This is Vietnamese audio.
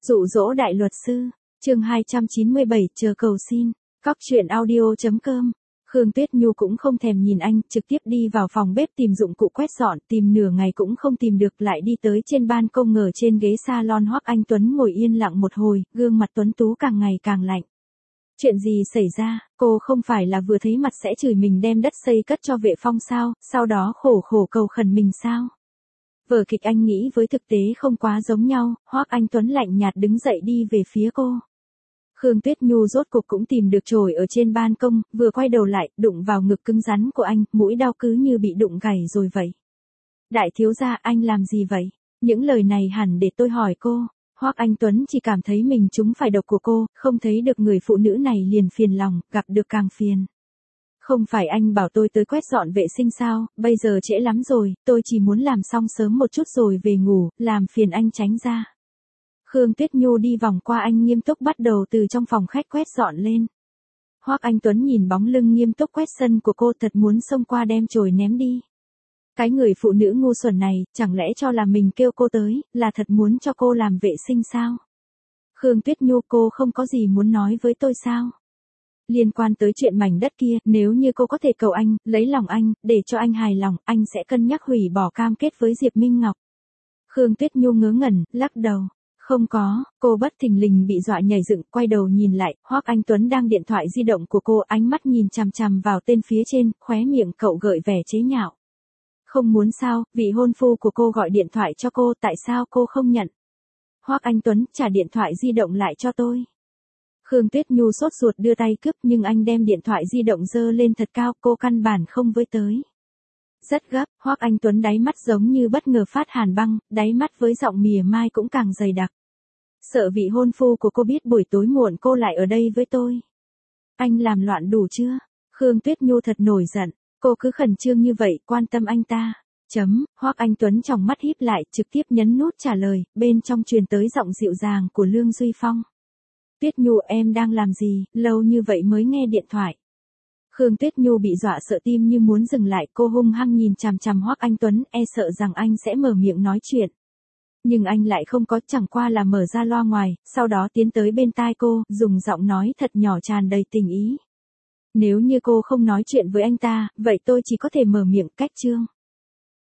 Dụ dỗ đại luật sư, chương 297 chờ cầu xin, Cóc truyện audio.com. Khương Tuyết Nhu cũng không thèm nhìn anh, trực tiếp đi vào phòng bếp tìm dụng cụ quét dọn, tìm nửa ngày cũng không tìm được, lại đi tới trên ban công, ngồi trên ghế salon. Hoắc Anh Tuấn ngồi yên lặng một hồi, gương mặt tuấn tú càng ngày càng lạnh. Chuyện gì xảy ra, cô không phải là vừa thấy mặt sẽ chửi mình đem đất xây cất cho Vệ Phong sao, sau đó khổ khổ cầu khẩn mình sao? Vở kịch anh nghĩ với thực tế không quá giống nhau. Hoắc Anh Tuấn lạnh nhạt đứng dậy đi về phía cô. Khương Tuyết Nhu rốt cuộc cũng tìm được chổi ở trên ban công, vừa quay đầu lại, đụng vào ngực cứng rắn của anh, mũi đau cứ như bị đụng gảy rồi vậy. Đại thiếu gia, anh làm gì vậy? Những lời này hẳn để tôi hỏi cô. Hoắc Anh Tuấn chỉ cảm thấy mình trúng phải độc của cô, không thấy được người phụ nữ này liền phiền lòng, gặp được càng phiền. Không phải anh bảo tôi tới quét dọn vệ sinh sao, bây giờ trễ lắm rồi, tôi chỉ muốn làm xong sớm một chút rồi về ngủ, làm phiền anh tránh ra. Khương Tuyết Nhu đi vòng qua anh, nghiêm túc bắt đầu từ trong phòng khách quét dọn lên. Hoắc Anh Tuấn nhìn bóng lưng nghiêm túc quét sân của cô, thật muốn xông qua đem chổi ném đi. Cái người phụ nữ ngu xuẩn này, chẳng lẽ cho là mình kêu cô tới, là thật muốn cho cô làm vệ sinh sao? Khương Tuyết Nhu, cô không có gì muốn nói với tôi sao? Liên quan tới chuyện mảnh đất kia, nếu như cô có thể cầu anh, lấy lòng anh, để cho anh hài lòng, anh sẽ cân nhắc hủy bỏ cam kết với Diệp Minh Ngọc. Khương Tuyết Nhu ngớ ngẩn, lắc đầu. Không có, cô bất thình lình bị dọa nhảy dựng, quay đầu nhìn lại, Hoắc Anh Tuấn đang điện thoại di động của cô, ánh mắt nhìn chằm chằm vào tên phía trên, khóe miệng cậu gợi vẻ chế nhạo. Không muốn sao, vị hôn phu của cô gọi điện thoại cho cô, tại sao cô không nhận? Hoắc Anh Tuấn, trả điện thoại di động lại cho tôi. Khương Tuyết Nhu sốt ruột đưa tay cướp, nhưng anh đem điện thoại di động giơ lên thật cao, cô căn bản không với tới. Rất gấp, Hoắc Anh Tuấn đáy mắt giống như bất ngờ phát hàn băng, đáy mắt với giọng mỉa mai cũng càng dày đặc. Sợ vị hôn phu của cô biết buổi tối muộn cô lại ở đây với tôi. Anh làm loạn đủ chưa? Khương Tuyết Nhu thật nổi giận, cô cứ khẩn trương như vậy, quan tâm anh ta. Hoắc Anh Tuấn trong mắt híp lại, trực tiếp nhấn nút trả lời, bên trong truyền tới giọng dịu dàng của Lương Duy Phong. Tuyết Nhu, em đang làm gì, lâu như vậy mới nghe điện thoại. Khương Tuyết Nhu bị dọa sợ tim như muốn dừng lại, cô hung hăng nhìn chằm chằm Hoắc Anh Tuấn, e sợ rằng anh sẽ mở miệng nói chuyện. Nhưng anh lại không có, chẳng qua là mở ra loa ngoài, sau đó tiến tới bên tai cô, dùng giọng nói thật nhỏ tràn đầy tình ý. Nếu như cô không nói chuyện với anh ta, vậy tôi chỉ có thể mở miệng cách chương.